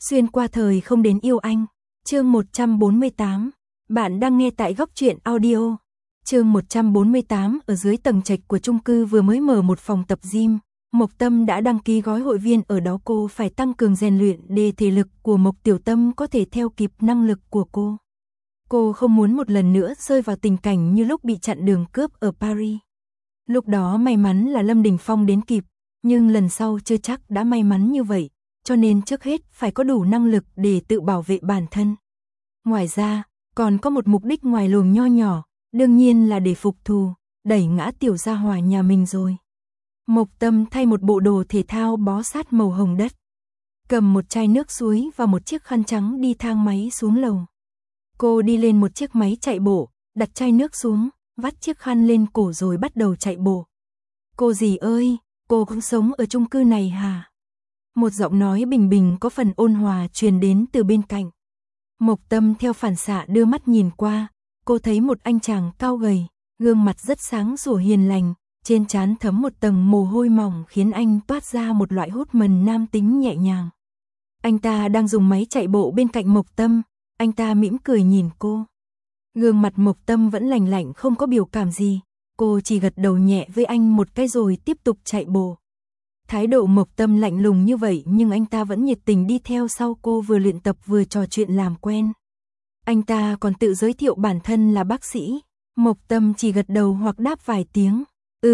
Xuyên qua thời không đến yêu anh. Chương 148. Bạn đang nghe tại Góc Truyện Audio. Chương 148. Ở dưới tầng trệt của chung cư vừa mới mở một phòng tập gym. Mộc Tâm đã đăng ký gói hội viên ở đó. Cô phải tăng cường rèn luyện để thể lực của Mộc Tiểu Tâm có thể theo kịp năng lực của cô. Cô không muốn một lần nữa rơi vào tình cảnh như lúc bị chặn đường cướp ở Paris. Lúc đó may mắn là Lâm Đình Phong đến kịp, nhưng lần sau chưa chắc đã may mắn như vậy, cho nên trước hết phải có đủ năng lực để tự bảo vệ bản thân. Ngoài ra, còn có một mục đích ngoài luồng nho nhỏ, đương nhiên là để phục thù, đẩy ngã tiểu gia hỏa nhà mình rồi. Mộc Tâm thay một bộ đồ thể thao bó sát màu hồng đất, cầm một chai nước suối và một chiếc khăn trắng đi thang máy xuống lầu. Cô đi lên một chiếc máy chạy bộ, đặt chai nước xuống, vắt chiếc khăn lên cổ rồi bắt đầu chạy bộ. Cô dì ơi, cô cũng sống ở chung cư này hả? Một giọng nói bình bình có phần ôn hòa truyền đến từ bên cạnh. Mộc Tâm theo phản xạ đưa mắt nhìn qua, cô thấy một anh chàng cao gầy, gương mặt rất sáng sủa hiền lành, trên trán thấm một tầng mồ hôi mỏng khiến anh toát ra một loại hốt mần nam tính nhẹ nhàng. Anh ta đang dùng máy chạy bộ bên cạnh Mộc Tâm, anh ta mỉm cười nhìn cô. Gương mặt Mộc Tâm vẫn lành lạnh không có biểu cảm gì, cô chỉ gật đầu nhẹ với anh một cái rồi tiếp tục chạy bộ. Thái độ Mộc Tâm lạnh lùng như vậy nhưng anh ta vẫn nhiệt tình đi theo sau cô, vừa luyện tập vừa trò chuyện làm quen. Anh ta còn tự giới thiệu bản thân là bác sĩ. Mộc Tâm chỉ gật đầu hoặc đáp vài tiếng.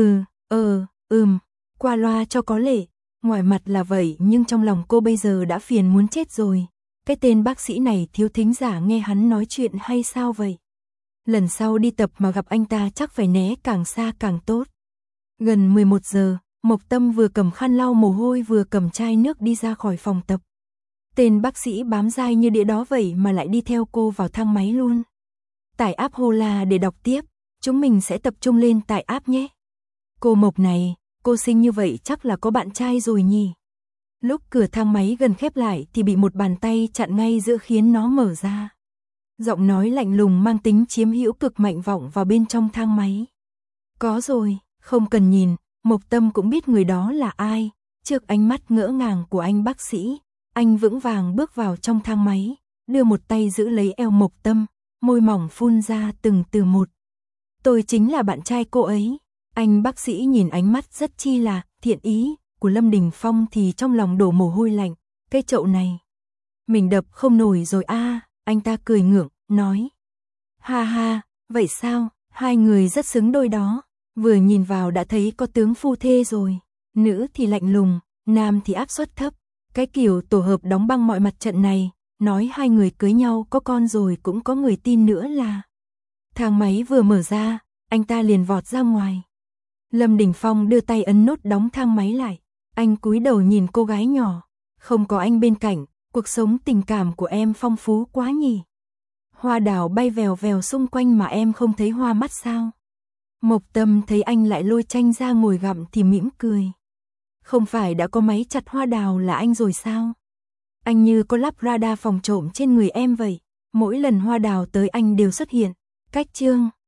Qua loa cho có lệ. Ngoài mặt là vậy nhưng trong lòng cô bây giờ đã phiền muốn chết rồi. Cái tên bác sĩ này thiếu thính giả nghe hắn nói chuyện hay sao vậy? Lần sau đi tập mà gặp anh ta chắc phải né càng xa càng tốt. Gần 11 giờ, Mộc Tâm vừa cầm khăn lau mồ hôi vừa cầm chai nước đi ra khỏi phòng tập. Tên bác sĩ bám dai như đĩa đó vậy mà lại đi theo cô vào thang máy luôn. Tải app Hola để đọc tiếp, chúng mình sẽ tập trung lên tải app nhé. Cô Mộc này, cô xinh như vậy chắc là có bạn trai rồi nhỉ? Lúc cửa thang máy gần khép lại thì bị một bàn tay chặn ngay giữa khiến nó mở ra. Giọng nói lạnh lùng mang tính chiếm hữu cực mạnh vọng vào bên trong thang máy. Có rồi, không cần nhìn, Mộc Tâm cũng biết người đó là ai. Trước ánh mắt ngỡ ngàng của anh bác sĩ, anh vững vàng bước vào trong thang máy, đưa một tay giữ lấy eo Mộc Tâm, môi mỏng phun ra từng từ một. Tôi chính là bạn trai cô ấy. Anh bác sĩ nhìn ánh mắt rất chi là thiện ý của Lâm Đình Phong thì trong lòng đổ mồ hôi lạnh. Cái chậu này, mình đập không nổi rồi a. Anh ta cười ngượng, nói. Ha ha, vậy sao, hai người rất xứng đôi đó. Vừa nhìn vào đã thấy có tướng phu thê rồi. Nữ thì lạnh lùng, nam thì áp suất thấp. Cái kiểu tổ hợp đóng băng mọi mặt trận này, nói hai người cưới nhau có con rồi cũng có người tin nữa là. Thang máy vừa mở ra, anh ta liền vọt ra ngoài. Lâm Đình Phong đưa tay ấn nút đóng thang máy lại. Anh cúi đầu nhìn cô gái nhỏ. Không có anh bên cạnh, cuộc sống tình cảm của em phong phú quá nhỉ. Hoa đào bay vèo vèo xung quanh mà em không thấy hoa mắt sao? Mộc Tâm thấy anh lại lôi chanh ra ngồi gặm thì mỉm cười. Không phải đã có máy chặt hoa đào là anh rồi sao? Anh như có lắp radar phòng trộm trên người em vậy. Mỗi lần hoa đào tới anh đều xuất hiện. Cách chương